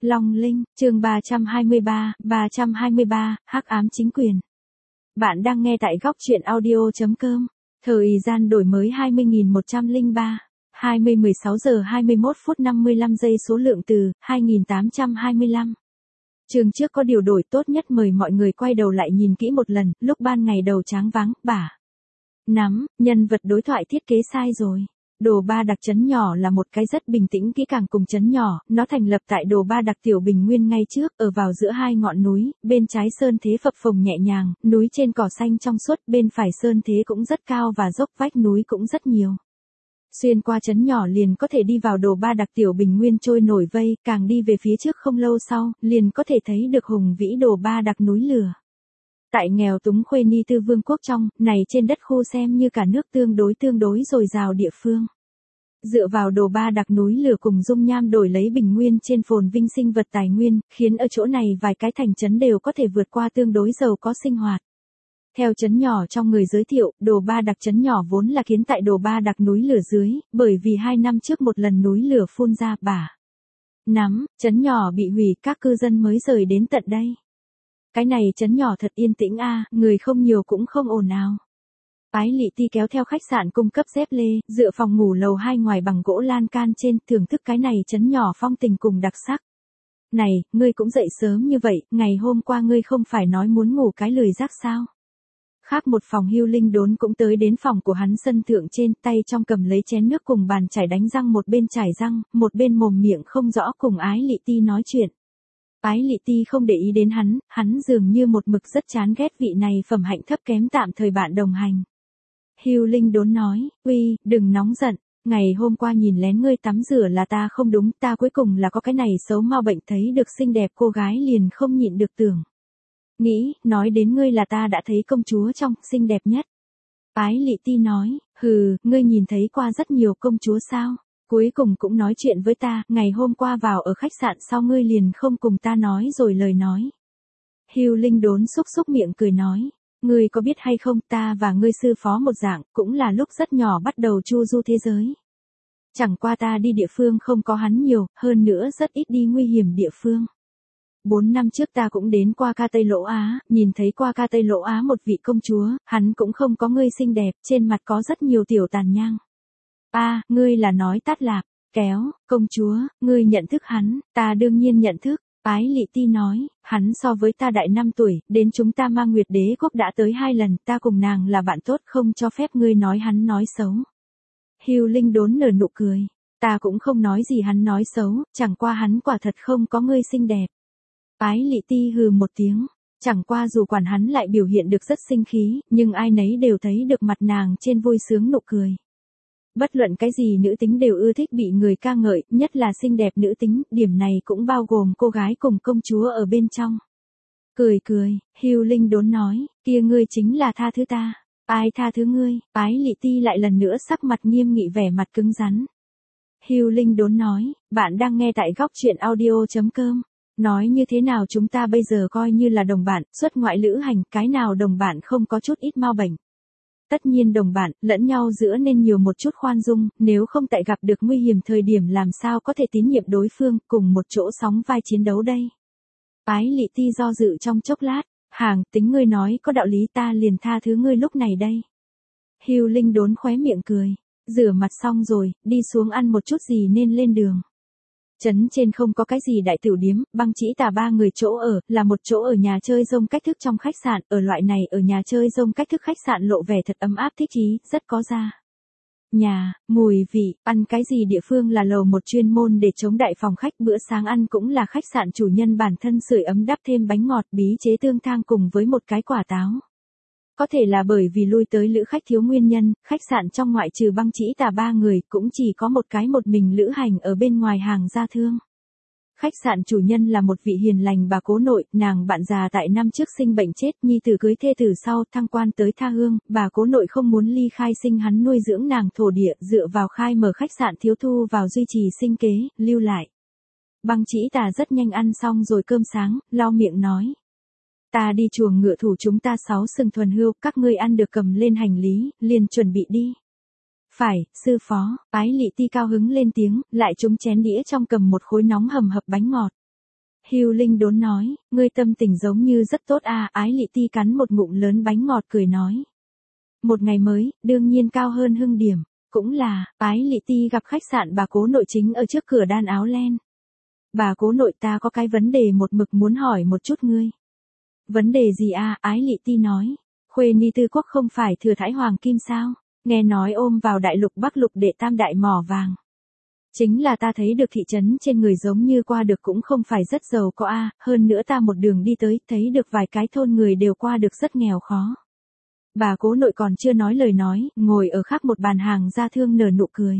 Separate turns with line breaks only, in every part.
Long Linh, chương 323, Hắc ám chính quyền. Bạn đang nghe tại góc truyện audio.com. Thời gian đổi mới 20.103, 16 giờ 21 phút 55 giây, số lượng từ 2825. Chương trước có điều đổi tốt nhất, mời mọi người quay đầu lại nhìn kỹ một lần, lúc ban ngày đầu tráng váng, bả. Nắm, nhân vật đối thoại thiết kế sai rồi. Đồ Ba Đặc trấn nhỏ là một cái rất bình tĩnh kỹ càng cùng trấn nhỏ, nó thành lập tại Đồ Ba Đặc tiểu bình nguyên ngay trước, ở vào giữa hai ngọn núi, bên trái sơn thế phập phồng nhẹ nhàng, núi trên cỏ xanh trong suốt, bên phải sơn thế cũng rất cao và dốc vách núi cũng rất nhiều. Xuyên qua trấn nhỏ liền có thể đi vào Đồ Ba Đặc tiểu bình nguyên trôi nổi vây, càng đi về phía trước không lâu sau, liền có thể thấy được hùng vĩ Đồ Ba Đặc núi lửa. Tại nghèo túng Khuê Ni Tư Vương quốc trong, này trên đất khô xem như cả nước tương đối dồi dào địa phương. Dựa vào Đồ Ba Đặc núi lửa cùng dung nham đổi lấy bình nguyên trên phồn vinh sinh vật tài nguyên, khiến ở chỗ này vài cái thành trấn đều có thể vượt qua tương đối giàu có sinh hoạt. Theo trấn nhỏ trong người giới thiệu, Đồ Ba Đặc trấn nhỏ vốn là kiến tại Đồ Ba Đặc núi lửa dưới, bởi vì 2 năm trước một lần núi lửa phun ra, bả. Nắm, trấn nhỏ bị hủy, các cư dân mới rời đến tận đây. Cái này trấn nhỏ thật yên tĩnh a, người không nhiều cũng không ồn ào. Ái Lị Ti kéo theo khách sạn cung cấp dép lê, dựa phòng ngủ lầu 2 ngoài bằng gỗ lan can trên, thưởng thức cái này trấn nhỏ phong tình cùng đặc sắc. Này, ngươi cũng dậy sớm như vậy, ngày hôm qua ngươi không phải nói muốn ngủ cái lười giác sao? Khác một phòng Hưu Linh Đốn cũng tới đến phòng của hắn sân thượng trên, tay trong cầm lấy chén nước cùng bàn chải đánh răng, một bên chải răng, một bên mồm miệng không rõ cùng Ái Lị Ti nói chuyện. Ái Lị Ti không để ý đến hắn dường như một mực rất chán ghét vị này phẩm hạnh thấp kém tạm thời bạn đồng hành. Hưu Linh Đốn nói, uy, đừng nóng giận, ngày hôm qua nhìn lén ngươi tắm rửa là ta không đúng, ta cuối cùng là có cái này xấu mau bệnh, thấy được xinh đẹp cô gái liền không nhịn được tưởng. Nghĩ, nói đến ngươi là ta đã thấy công chúa trong, xinh đẹp nhất. Ái Lị Ti nói, hừ, ngươi nhìn thấy qua rất nhiều công chúa sao? Cuối cùng cũng nói chuyện với ta, ngày hôm qua vào ở khách sạn sau ngươi liền không cùng ta nói rồi lời nói. Hưu Linh Đốn xúc miệng cười nói, ngươi có biết hay không, ta và ngươi sư phó một dạng, cũng là lúc rất nhỏ bắt đầu chu du thế giới. Chẳng qua ta đi địa phương không có hắn nhiều, hơn nữa rất ít đi nguy hiểm địa phương. 4 năm trước ta cũng đến qua Ca Tây Lỗ Á, nhìn thấy qua Ca Tây Lỗ Á một vị công chúa, hắn cũng không có ngươi xinh đẹp, trên mặt có rất nhiều tiểu tàn nhang. Ngươi là nói Tát Lạp, kéo, công chúa, ngươi nhận thức hắn, ta đương nhiên nhận thức. Ái Lị Ti nói, hắn so với ta đại 5 tuổi, đến chúng ta Ma Nguyệt Đế quốc đã tới 2 lần, ta cùng nàng là bạn tốt, không cho phép ngươi nói hắn nói xấu. Hưu Linh Đốn nở nụ cười, ta cũng không nói gì hắn nói xấu, chẳng qua hắn quả thật không có ngươi xinh đẹp. Ái Lị Ti hừ một tiếng, chẳng qua dù quản hắn lại biểu hiện được rất sinh khí, nhưng ai nấy đều thấy được mặt nàng trên vui sướng nụ cười. Bất luận cái gì nữ tính đều ưa thích bị người ca ngợi, nhất là xinh đẹp nữ tính, điểm này cũng bao gồm cô gái cùng công chúa ở bên trong. Cười, Hưu Linh Đốn nói, kia ngươi chính là tha thứ ta. Ai tha thứ ngươi? Ái Lị Ti lại lần nữa sắc mặt nghiêm nghị, vẻ mặt cứng rắn. Hưu Linh Đốn nói, bạn đang nghe tại góc truyện audio.com. Nói như thế nào chúng ta bây giờ coi như là đồng bạn, xuất ngoại lữ hành, cái nào đồng bạn không có chút ít mau bệnh. Tất nhiên đồng bạn, lẫn nhau giữa nên nhiều một chút khoan dung, nếu không tại gặp được nguy hiểm thời điểm làm sao có thể tín nhiệm đối phương, cùng một chỗ sóng vai chiến đấu đây. Ái Lị Ti do dự trong chốc lát, tính ngươi nói có đạo lý, ta liền tha thứ ngươi lúc này đây. Hưu Linh Đốn khóe miệng cười, rửa mặt xong rồi, đi xuống ăn một chút gì nên lên đường. Trấn trên không có cái gì đại tiểu điếm, Băng Chỉ Tà 3 người chỗ ở, là một chỗ ở nhà chơi rông cách thức trong khách sạn, ở loại này ở nhà chơi rông cách thức khách sạn lộ vẻ thật ấm áp thích ý, rất có ra. Nhà, mùi vị, ăn cái gì địa phương là lầu một chuyên môn để chống đại phòng khách, bữa sáng ăn cũng là khách sạn chủ nhân bản thân sưởi ấm đắp thêm bánh ngọt bí chế tương thang cùng với một cái quả táo. Có thể là bởi vì lui tới lữ khách thiếu nguyên nhân, khách sạn trong ngoại trừ Băng Chỉ Tà 3 người cũng chỉ có một mình lữ hành ở bên ngoài hàng gia thương. Khách sạn chủ nhân là một vị hiền lành bà cố nội, nàng bạn già tại năm trước sinh bệnh chết, nhi tử cưới thê tử sau thăng quan tới tha hương, bà cố nội không muốn ly khai sinh hắn nuôi dưỡng nàng thổ địa, dựa vào khai mở khách sạn thiếu thu vào duy trì sinh kế, lưu lại. Băng Chỉ Tà rất nhanh ăn xong rồi cơm sáng, lau miệng nói. Ta đi chuồng ngựa thủ chúng ta 6 sừng thuần hươu, các ngươi ăn được cầm lên hành lý, liền chuẩn bị đi. Phải, sư phó, Ái Lị Ti cao hứng lên tiếng, lại trúng chén đĩa trong cầm một khối nóng hầm hập bánh ngọt. Hưu Linh Đốn nói, ngươi tâm tình giống như rất tốt à, Ái Lị Ti cắn một ngụm lớn bánh ngọt cười nói. Một ngày mới, đương nhiên cao hơn hưng điểm, cũng là, Ái Lị Ti gặp khách sạn bà cố nội chính ở trước cửa đan áo len. Bà cố nội ta có cái vấn đề một mực muốn hỏi một chút ngươi. Vấn đề gì à, Ái Lị Ti nói, khuê ni tư quốc không phải thừa thãi hoàng kim sao, nghe nói ôm vào đại lục Bắc lục đệ tam đại mỏ vàng. Chính là ta thấy được thị trấn trên người giống như qua được cũng không phải rất giàu có a, hơn nữa ta một đường đi tới, thấy được vài cái thôn người đều qua được rất nghèo khó. Bà cố nội còn chưa nói lời nói, ngồi ở khác một bàn hàng gia thương nở nụ cười.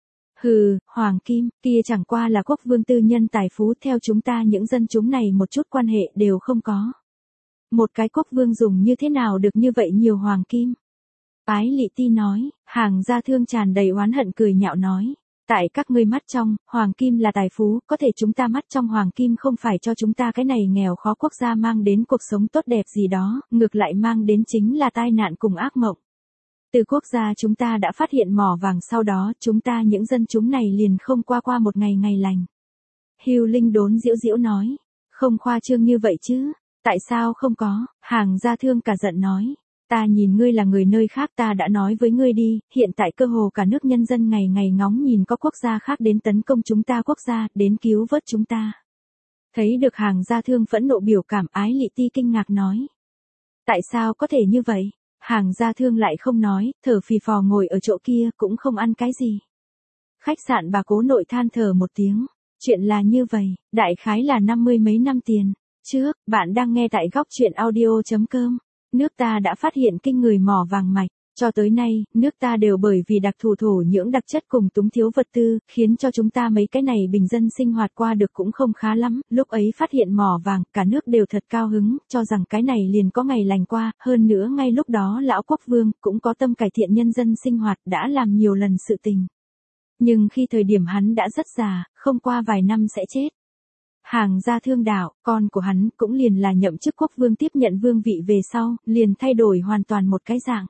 Hừ, hoàng kim, kia chẳng qua là quốc vương tư nhân tài phú, theo chúng ta những dân chúng này một chút quan hệ đều không có. Một cái quốc vương dùng như thế nào được như vậy nhiều hoàng kim? Ái Lị Ti nói, hàng gia thương tràn đầy oán hận cười nhạo nói. Tại các ngươi mắt trong, hoàng kim là tài phú, có thể chúng ta mắt trong hoàng kim không phải cho chúng ta cái này nghèo khó quốc gia mang đến cuộc sống tốt đẹp gì đó, ngược lại mang đến chính là tai nạn cùng ác mộng. Từ quốc gia chúng ta đã phát hiện mỏ vàng sau đó, chúng ta những dân chúng này liền không qua một ngày ngày lành. Hưu Linh Đốn giễu giễu nói, không khoa trương như vậy chứ, tại sao không có, hàng gia thương cả giận nói. Ta nhìn ngươi là người nơi khác, ta đã nói với ngươi đi, hiện tại cơ hồ cả nước nhân dân ngày ngày ngóng nhìn có quốc gia khác đến tấn công chúng ta quốc gia, đến cứu vớt chúng ta. Thấy được hàng gia thương phẫn nộ biểu cảm, Ái Lị Ti kinh ngạc nói. Tại sao có thể như vậy? Hàng gia thương lại không nói, thở phì phò ngồi ở chỗ kia cũng không ăn cái gì. Khách sạn bà cố nội than thở một tiếng. Chuyện là như vậy, đại khái là 50 mấy năm tiền. Trước, bạn đang nghe tại góc truyện audio.com. Nước ta đã phát hiện kinh người mỏ vàng mạch, cho tới nay, nước ta đều bởi vì đặc thù thổ nhưỡng đặc chất cùng túng thiếu vật tư, khiến cho chúng ta mấy cái này bình dân sinh hoạt qua được cũng không khá lắm, lúc ấy phát hiện mỏ vàng, cả nước đều thật cao hứng, cho rằng cái này liền có ngày lành qua, hơn nữa ngay lúc đó lão quốc vương cũng có tâm cải thiện nhân dân sinh hoạt, đã làm nhiều lần sự tình. Nhưng khi thời điểm hắn đã rất già, không qua vài năm sẽ chết. Hàng gia thương đạo, con của hắn cũng liền là nhậm chức quốc vương tiếp nhận vương vị về sau, liền thay đổi hoàn toàn một cái dạng.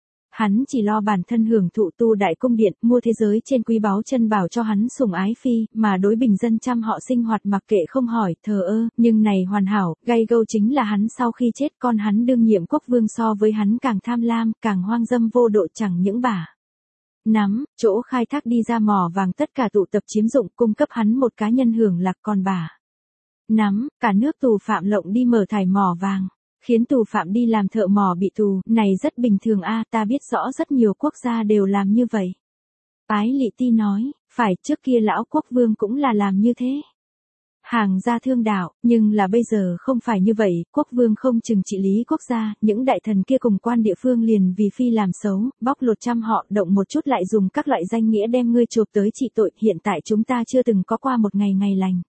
Hắn chỉ lo bản thân hưởng thụ tu đại cung điện, mua thế giới trên quý báu chân bảo cho hắn sủng ái phi, mà đối bình dân trăm họ sinh hoạt mặc kệ không hỏi, thờ ơ, nhưng này hoàn hảo, gay gâu chính là hắn sau khi chết con hắn đương nhiệm quốc vương so với hắn càng tham lam, càng hoang dâm vô độ chẳng những bả. Nắm, chỗ khai thác đi ra mỏ vàng tất cả tụ tập chiếm dụng cung cấp hắn một cá nhân hưởng lạc còn bả. Nắm, cả nước tù phạm lộng đi mở thải mỏ vàng, khiến tù phạm đi làm thợ mỏ bị tù, này rất bình thường a, ta biết rõ rất nhiều quốc gia đều làm như vậy. Ái Lị Ti nói, phải, trước kia lão quốc vương cũng là làm như thế. Hàng gia thương đạo, nhưng là bây giờ không phải như vậy, quốc vương không chừng trị lý quốc gia, những đại thần kia cùng quan địa phương liền vì phi làm xấu, bóc lột trăm họ, động một chút lại dùng các loại danh nghĩa đem ngươi chộp tới trị tội, hiện tại chúng ta chưa từng có qua một ngày ngày lành.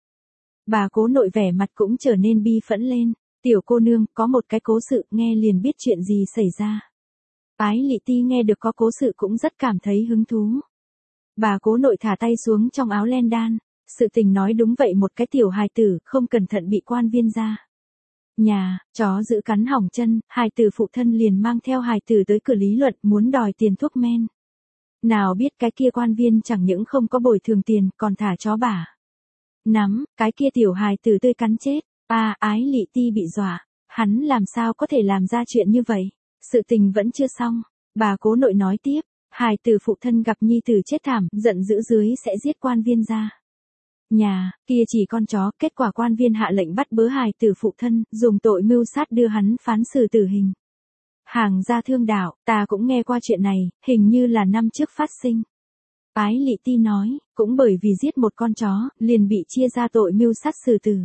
Bà cố nội vẻ mặt cũng trở nên bi phẫn lên, tiểu cô nương, có một cái cố sự, nghe liền biết chuyện gì xảy ra. Ái Lị Ti nghe được có cố sự cũng rất cảm thấy hứng thú. Bà cố nội thả tay xuống trong áo len đan, sự tình nói đúng vậy, một cái tiểu hài tử, không cẩn thận bị quan viên ra nhà, chó giữ cắn hỏng chân, hài tử phụ thân liền mang theo hài tử tới cửa lý luận muốn đòi tiền thuốc men. Nào biết cái kia quan viên chẳng những không có bồi thường tiền, còn thả chó bả. Nắm, cái kia tiểu hài tử tươi cắn chết, Ái Lị Ti bị dọa, hắn làm sao có thể làm ra chuyện như vậy, sự tình vẫn chưa xong, bà cố nội nói tiếp, hài tử phụ thân gặp nhi tử chết thảm, giận dữ dưới sẽ giết quan viên ra nhà, kia chỉ con chó, kết quả quan viên hạ lệnh bắt bớ hài tử phụ thân, dùng tội mưu sát đưa hắn phán xử tử hình. Hàng gia thương đạo, ta cũng nghe qua chuyện này, hình như là năm trước phát sinh. Ái Lị Ti nói, cũng bởi vì giết một con chó, liền bị chia ra tội mưu sát xử tử.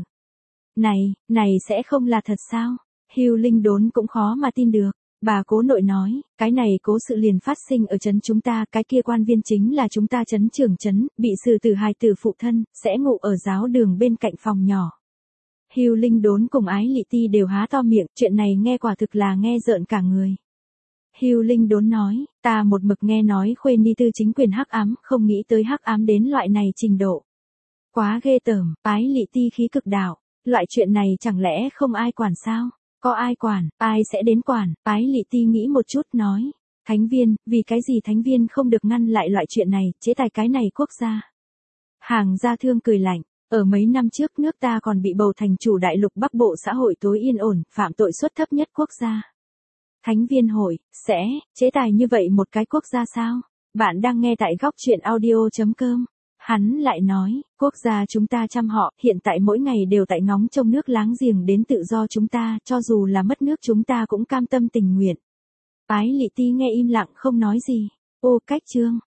Này sẽ không là thật sao? Hưu Linh Đốn cũng khó mà tin được. Bà cố nội nói, cái này cố sự liền phát sinh ở trấn chúng ta, cái kia quan viên chính là chúng ta trấn trưởng trấn, bị xử tử hài tử phụ thân, sẽ ngủ ở giáo đường bên cạnh phòng nhỏ. Hưu Linh Đốn cùng Ái Lị Ti đều há to miệng, chuyện này nghe quả thực là nghe rợn cả người. Hưu Linh Đốn nói, ta một mực nghe nói khuê ni tư chính quyền hắc ám, không nghĩ tới hắc ám đến loại này trình độ. Quá ghê tởm, Ái Lị Ti khí cực đạo, loại chuyện này chẳng lẽ không ai quản sao? Có ai quản, ai sẽ đến quản? Ái Lị Ti nghĩ một chút nói, thánh viên, vì cái gì thánh viên không được ngăn lại loại chuyện này, chế tài cái này quốc gia. Hàng gia thương cười lạnh, Ở mấy năm trước nước ta còn bị bầu thành chủ đại lục Bắc Bộ xã hội tối yên ổn, phạm tội suất thấp nhất quốc gia. Thánh viên hội, sẽ, chế tài như vậy một cái quốc gia sao? Bạn đang nghe tại góc chuyện audio.com. Hắn lại nói, quốc gia chúng ta chăm họ, hiện tại mỗi ngày đều tại ngóng trông nước láng giềng đến tự do chúng ta, cho dù là mất nước chúng ta cũng cam tâm tình nguyện. Ái Lị Ti nghe im lặng không nói gì. Ô cách chương.